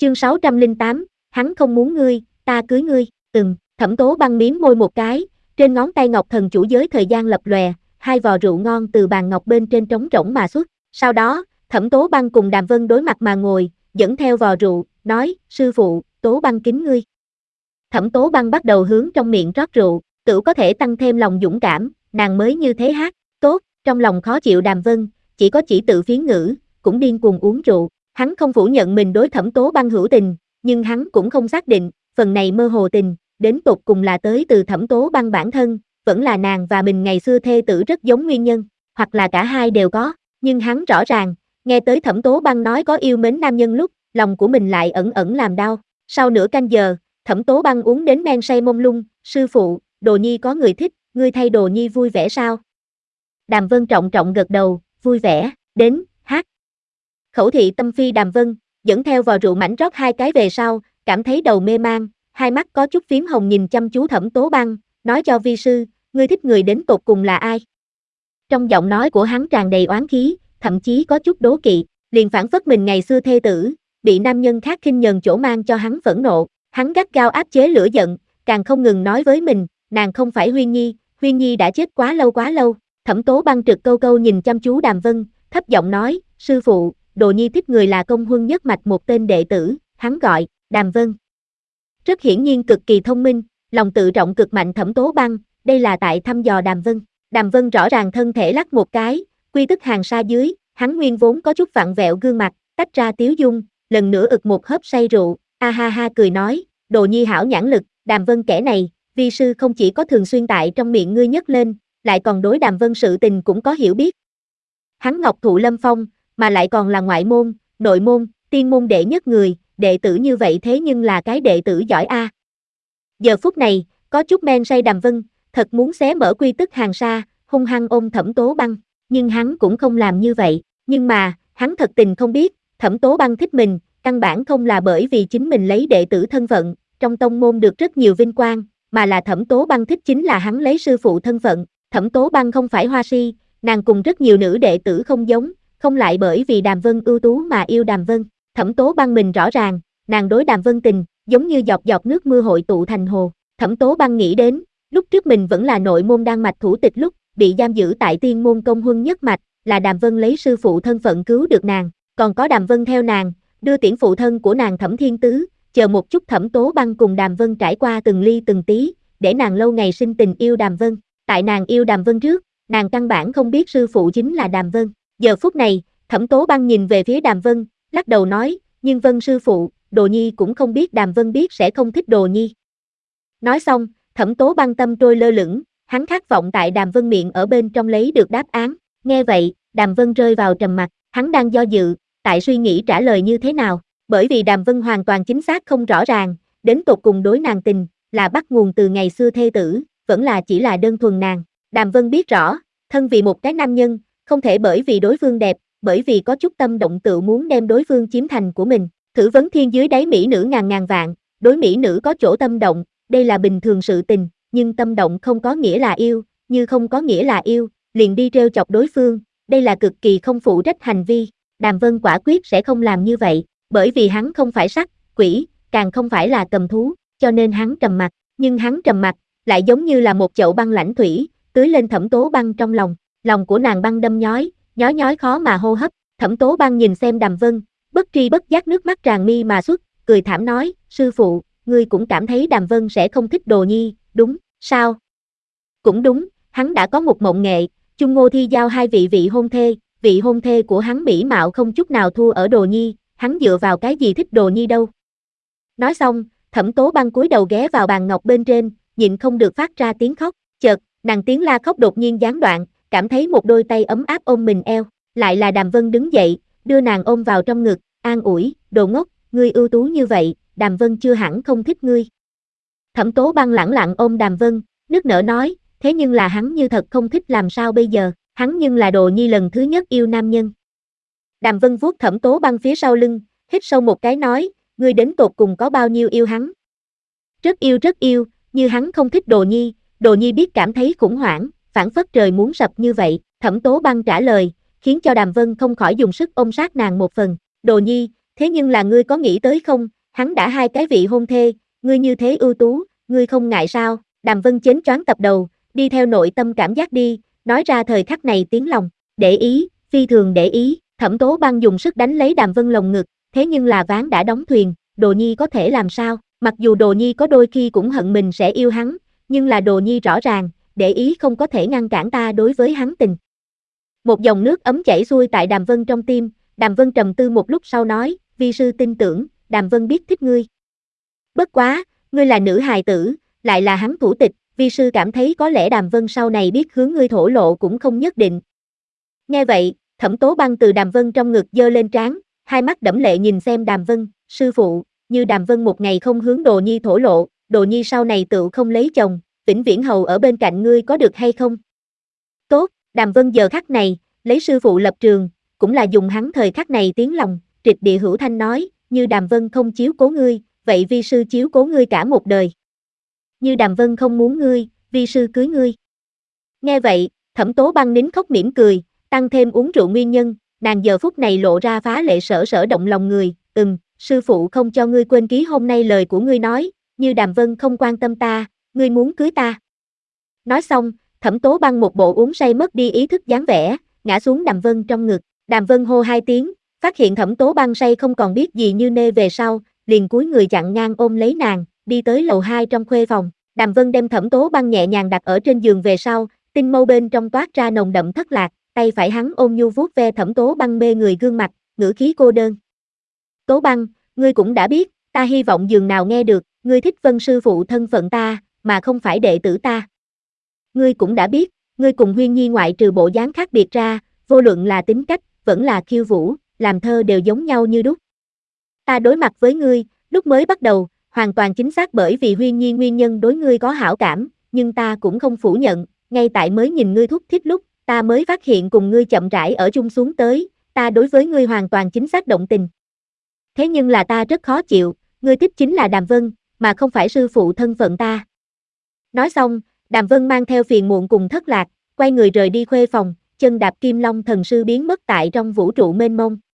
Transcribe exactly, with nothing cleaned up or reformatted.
Chương sáu trăm lẻ tám, hắn không muốn ngươi, ta cưới ngươi, ừm, Thẩm Tố Băng mím môi một cái, trên ngón tay ngọc thần chủ giới thời gian lập lòe, hai vò rượu ngon từ bàn ngọc bên trên trống rỗng mà xuất. Sau đó, Thẩm Tố Băng cùng Đàm Vân đối mặt mà ngồi, dẫn theo vò rượu, nói, sư phụ, Tố Băng kính ngươi. Thẩm Tố Băng bắt đầu hướng trong miệng rót rượu, tửu có thể tăng thêm lòng dũng cảm, nàng mới như thế hát, tốt, trong lòng khó chịu Đàm Vân, chỉ có chỉ tự phiến ngữ, cũng điên cuồng uống rượu. Hắn không phủ nhận mình đối Thẩm Tố Băng hữu tình, nhưng hắn cũng không xác định, phần này mơ hồ tình, đến tột cùng là tới từ Thẩm Tố Băng bản thân, vẫn là nàng và mình ngày xưa thê tử rất giống nguyên nhân, hoặc là cả hai đều có, nhưng hắn rõ ràng, nghe tới Thẩm Tố Băng nói có yêu mến nam nhân lúc, lòng của mình lại ẩn ẩn làm đau. Sau nửa canh giờ, Thẩm Tố Băng uống đến men say mông lung, sư phụ, Đồ Nhi có người thích, ngươi thay Đồ Nhi vui vẻ sao? Đàm Vân trọng trọng gật đầu, vui vẻ, đến, hát. Khẩu thị tâm phi Đàm Vân, dẫn theo vò rượu mảnh rót hai cái về sau, cảm thấy đầu mê mang, hai mắt có chút phím hồng nhìn chăm chú Thẩm Tố Băng, nói cho vi sư, ngươi thích người đến tột cùng là ai? Trong giọng nói của hắn tràn đầy oán khí, thậm chí có chút đố kỵ, liền phản phất mình ngày xưa thê tử, bị nam nhân khác khinh nhờn chỗ mang cho hắn phẫn nộ, hắn gắt gao áp chế lửa giận, càng không ngừng nói với mình, nàng không phải Huyên Nhi, Huyên Nhi đã chết quá lâu quá lâu. Thẩm Tố Băng trực câu câu nhìn chăm chú Đàm Vân, thấp giọng nói, sư phụ, Đồ Nhi thích người là công huân nhất mạch một tên đệ tử, hắn gọi, Đàm Vân. Rất hiển nhiên cực kỳ thông minh, lòng tự trọng cực mạnh Thẩm Tố Băng, đây là tại thăm dò Đàm Vân. Đàm Vân rõ ràng thân thể lắc một cái, quy tức hàng sa dưới, hắn nguyên vốn có chút vặn vẹo gương mặt, tách ra tiếu dung, lần nữa ực một hớp say rượu, a ha ha cười nói, Đồ Nhi hảo nhãn lực, Đàm Vân kẻ này, vi sư không chỉ có thường xuyên tại trong miệng ngươi nhấc lên, lại còn đối Đàm Vân sự tình cũng có hiểu biết. Hắn ngọc thụ lâm phong, mà lại còn là ngoại môn, nội môn, tiên môn đệ nhất người, đệ tử như vậy thế nhưng là cái đệ tử giỏi a. Giờ phút này, có chút men say Đàm Vân, thật muốn xé mở quy tức hàng sa, hung hăng ôm Thẩm Tố Băng, nhưng hắn cũng không làm như vậy, nhưng mà, hắn thật tình không biết, Thẩm Tố Băng thích mình, căn bản không là bởi vì chính mình lấy đệ tử thân phận, trong tông môn được rất nhiều vinh quang, mà là Thẩm Tố Băng thích chính là hắn lấy sư phụ thân phận. Thẩm Tố Băng không phải hoa si, nàng cùng rất nhiều nữ đệ tử không giống, không lại bởi vì Đàm Vân ưu tú mà yêu Đàm Vân. Thẩm Tố Băng mình rõ ràng, nàng đối Đàm Vân tình, giống như giọt giọt nước mưa hội tụ thành hồ. Thẩm Tố Băng nghĩ đến, lúc trước mình vẫn là nội môn đan mạch thủ tịch lúc, bị giam giữ tại tiên môn công huân nhất mạch, là Đàm Vân lấy sư phụ thân phận cứu được nàng, còn có Đàm Vân theo nàng, đưa tiễn phụ thân của nàng Thẩm Thiên Tứ, chờ một chút Thẩm Tố Băng cùng Đàm Vân trải qua từng ly từng tí, để nàng lâu ngày sinh tình yêu Đàm Vân. Tại nàng yêu Đàm Vân trước, nàng căn bản không biết sư phụ chính là Đàm Vân. Giờ phút này, Thẩm Tố Băng nhìn về phía Đàm Vân, lắc đầu nói, nhưng Vân sư phụ, Đồ Nhi cũng không biết Đàm Vân biết sẽ không thích Đồ Nhi. Nói xong, Thẩm Tố Băng tâm trôi lơ lửng, hắn khát vọng tại Đàm Vân miệng ở bên trong lấy được đáp án. Nghe vậy, Đàm Vân rơi vào trầm mặc, hắn đang do dự, tại suy nghĩ trả lời như thế nào, bởi vì Đàm Vân hoàn toàn chính xác không rõ ràng, đến tột cùng đối nàng tình, là bắt nguồn từ ngày xưa thê tử, vẫn là chỉ là đơn thuần nàng. Đàm Vân biết rõ, thân vì một cái nam nhân, không thể bởi vì đối phương đẹp, bởi vì có chút tâm động tự muốn đem đối phương chiếm thành của mình. Thử vấn thiên dưới đáy mỹ nữ ngàn ngàn vạn, đối mỹ nữ có chỗ tâm động, đây là bình thường sự tình, nhưng tâm động không có nghĩa là yêu, như không có nghĩa là yêu, liền đi trêu chọc đối phương, đây là cực kỳ không phụ trách hành vi. Đàm Vân quả quyết sẽ không làm như vậy, bởi vì hắn không phải sắc, quỷ, càng không phải là cầm thú, cho nên hắn trầm mặc, nhưng hắn trầm mặc, lại giống như là một chậu băng lãnh thủy, tưới lên Thẩm Tố Băng trong lòng, lòng của nàng băng đâm nhói, nhói nhói khó mà hô hấp. Thẩm Tố Băng nhìn xem Đàm Vân, bất tri bất giác nước mắt tràn mi mà xuất, cười thảm nói, sư phụ, ngươi cũng cảm thấy Đàm Vân sẽ không thích Đồ Nhi, đúng, sao? Cũng đúng, hắn đã có một mộng nghệ, chung Ngô Thi giao hai vị vị hôn thê, vị hôn thê của hắn mỹ mạo không chút nào thua ở Đồ Nhi, hắn dựa vào cái gì thích Đồ Nhi đâu. Nói xong, Thẩm Tố Băng cúi đầu ghé vào bàn ngọc bên trên, nhịn không được phát ra tiếng khóc, chợt, nàng tiếng la khóc đột nhiên gián đoạn, cảm thấy một đôi tay ấm áp ôm mình eo, lại là Đàm Vân đứng dậy, đưa nàng ôm vào trong ngực, an ủi, đồ ngốc, ngươi ưu tú như vậy, Đàm Vân chưa hẳn không thích ngươi. Thẩm Tố Băng lẳng lặng ôm Đàm Vân, nức nở nói, thế nhưng là hắn như thật không thích làm sao bây giờ, hắn nhưng là Đồ Nhi lần thứ nhất yêu nam nhân. Đàm Vân vuốt Thẩm Tố Băng phía sau lưng, hít sâu một cái nói, ngươi đến tột cùng có bao nhiêu yêu hắn? Rất yêu rất yêu, như hắn không thích Đồ Nhi, Đồ Nhi biết cảm thấy khủng hoảng, phảng phất trời muốn sập như vậy. Thẩm Tố Băng trả lời, khiến cho Đàm Vân không khỏi dùng sức ôm sát nàng một phần. Đồ Nhi, Thế nhưng là ngươi có nghĩ tới không, hắn đã hai cái vị hôn thê, ngươi như thế ưu tú, ngươi không ngại sao? Đàm Vân chến choáng tập đầu, đi theo nội tâm cảm giác đi, nói ra thời khắc này tiếng lòng, để ý, phi thường để ý, Thẩm Tố Băng dùng sức đánh lấy Đàm Vân lồng ngực, thế nhưng là ván đã đóng thuyền, Đồ Nhi có thể làm sao? Mặc dù Đồ Nhi có đôi khi cũng hận mình sẽ yêu hắn, nhưng là Đồ Nhi rõ ràng, để ý không có thể ngăn cản ta đối với hắn tình. Một dòng nước ấm chảy xuôi tại Đàm Vân trong tim, Đàm Vân trầm tư một lúc sau nói, vi sư tin tưởng, Đàm Vân biết thích ngươi. Bất quá, ngươi là nữ hài tử, lại là hắn thủ tịch, vi sư cảm thấy có lẽ Đàm Vân sau này biết hướng ngươi thổ lộ cũng không nhất định. Nghe vậy, Thẩm Tố Băng từ Đàm Vân trong ngực giơ lên trán, hai mắt đẫm lệ nhìn xem Đàm Vân, sư phụ, như Đàm Vân một ngày không hướng Đồ Nhi thổ lộ, Đồ Nhi sau này tự không lấy chồng, vĩnh viễn hầu ở bên cạnh ngươi có được hay không? Tốt, Đàm Vân giờ khắc này, lấy sư phụ lập trường, cũng là dùng hắn thời khắc này tiếng lòng, trịch địa hữu thanh nói, như Đàm Vân không chiếu cố ngươi, vậy vi sư chiếu cố ngươi cả một đời. Như Đàm Vân không muốn ngươi, vi sư cưới ngươi. Nghe vậy, Thẩm Tố Băng nín khóc mỉm cười, tăng thêm uống rượu nguyên nhân, nàng giờ phút này lộ ra phá lệ sở sở động lòng người, ừm, sư phụ không cho ngươi quên ký hôm nay lời của ngươi nói, như Đàm Vân không quan tâm ta, ngươi muốn cưới ta. Nói xong, Thẩm Tố Băng một bộ uống say mất đi ý thức dáng vẻ, ngã xuống Đàm Vân trong ngực, Đàm Vân hô hai tiếng, phát hiện Thẩm Tố Băng say không còn biết gì như nê về sau, liền cúi người chặn ngang ôm lấy nàng, đi tới lầu hai trong khuê phòng, Đàm Vân đem Thẩm Tố Băng nhẹ nhàng đặt ở trên giường về sau, tinh mâu bên trong toát ra nồng đậm thất lạc, tay phải hắn ôm nhu vuốt ve Thẩm Tố Băng mê người gương mặt, ngữ khí cô đơn. Tố Băng, ngươi cũng đã biết, ta hy vọng giường nào nghe được, ngươi thích Vân sư phụ thân phận ta, mà không phải đệ tử ta. Ngươi cũng đã biết, ngươi cùng Huyên Nhi ngoại trừ bộ dáng khác biệt ra, vô luận là tính cách, vẫn là khiêu vũ, làm thơ đều giống nhau như đúc. Ta đối mặt với ngươi, lúc mới bắt đầu, hoàn toàn chính xác bởi vì Huyên Nhi nguyên nhân đối ngươi có hảo cảm, nhưng ta cũng không phủ nhận, ngay tại mới nhìn ngươi thúc thích lúc, ta mới phát hiện cùng ngươi chậm rãi ở chung xuống tới, ta đối với ngươi hoàn toàn chính xác động tình. Thế nhưng là ta rất khó chịu, ngươi thích chính là Đàm Vân, mà không phải sư phụ thân phận ta. Nói xong, Đàm Vân mang theo phiền muộn cùng thất lạc, quay người rời đi khuê phòng, chân đạp Kim Long thần sư biến mất tại trong vũ trụ mênh mông.